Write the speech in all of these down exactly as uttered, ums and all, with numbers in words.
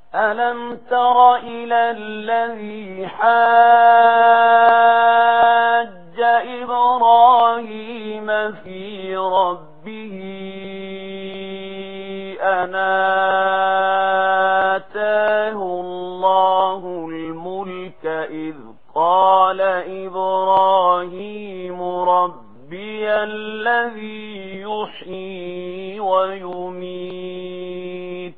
ألم تر إلى الذي حاج إبراهيم في ربه أن آتاه الله الملك إذ قال إبراهيم ربي الذي يحيي ويميت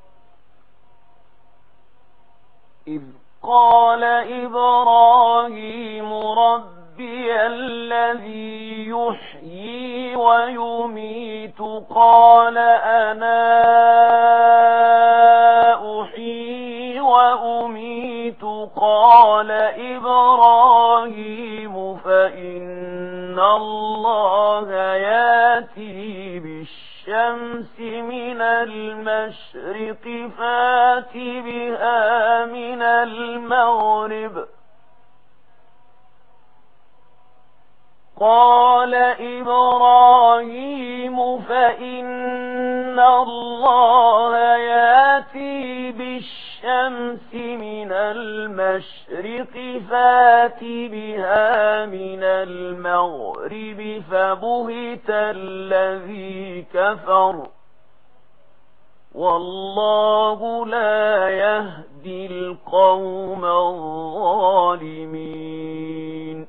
إذ قال إبراهيم ربي الذي يحيي ويميت قال أنا أحيي وأميت قال إبراهيم فإن الله يأتي بالشمس من المشرق فات بها من المغرب قال إبراهيم فإن الله يأتي بالشمس من المشرق فات بها من المغرب فبهت الذي كفر والله لا يهدي القوم الظالمين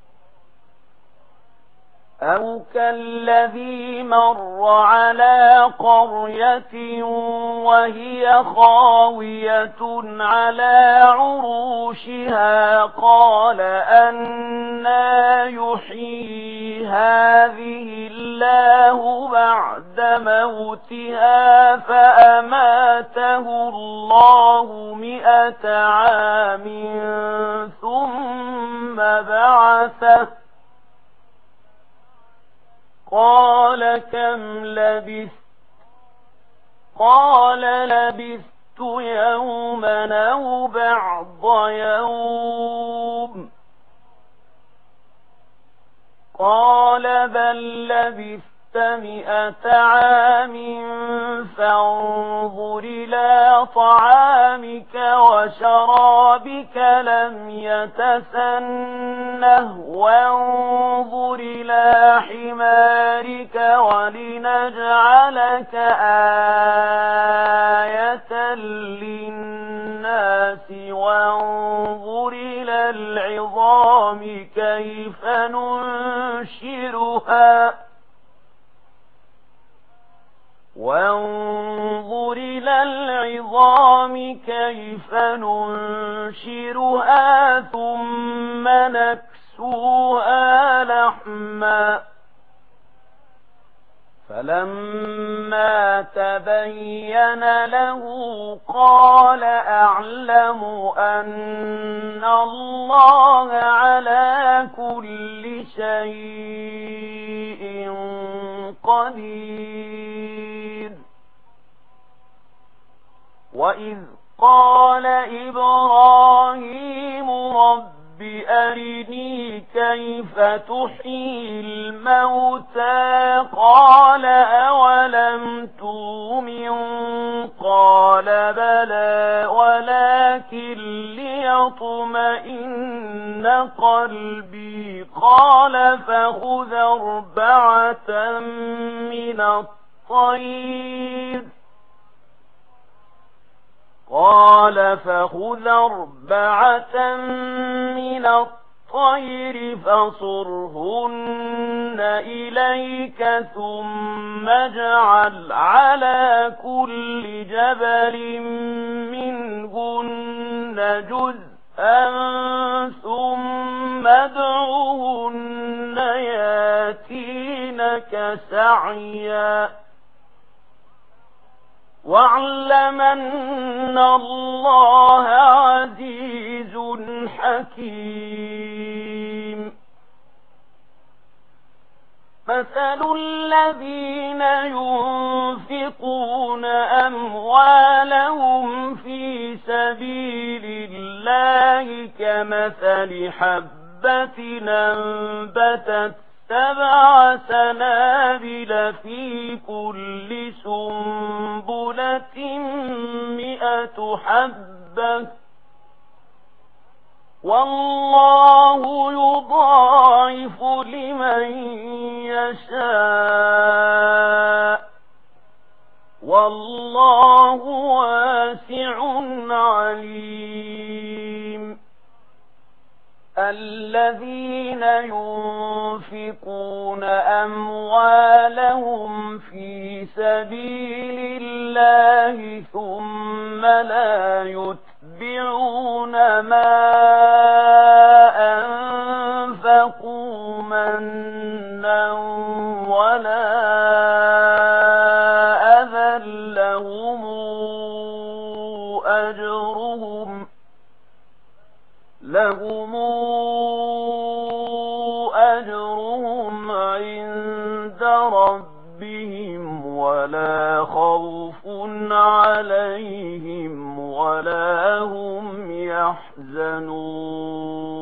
أو كالذي مر على قرية وهي خاوية على عروشها قال أنى يحيي هذه الله بعد موتها فأماته الله مئة عام ثم بعثه قال كم لبثت قال لبثت يوما أو بعض يوم قال بل لبثت مئة عام فانظر إلى طعامك وشرابك لم يتسنه وانظر إلى حمارك ولنجعلك آية للناس وانظر إلى العظام كيف ننشرها وانظر إلى العظام كيف ننشرها ثم نكسوها لحما فلما تبين له قال أعلم أن الله على كل شيء قدير وإذ قال إبراهيم رب أرني كيف تحيي الموتى قال أولم تؤمن قال بلى ولكن ليطمئن قلبي قال فخذ أربعة من الطير قال فخذ أربعة من الطير فصرهن إليك ثم اجعل على كل جبل منهن جزءا ثم ادعوهن ياتينك سعيا واعلم أن الله عزيز حكيم مثل الذين ينفقون أموالهم في سبيل الله كمثل حبة أنبتت سبع سنابل في كل سنبلة مئة مئة حبة والله يضاعف لمن يشاء والله واسع عليم. الذين ينفقون أموالهم في سبيل الله ثم لا يتبعون ما أنفقوا منا ولا أذى لهم أجرهم لهم أجرهم عند ربهم ولا خوف عليهم ولا هم يحزنون.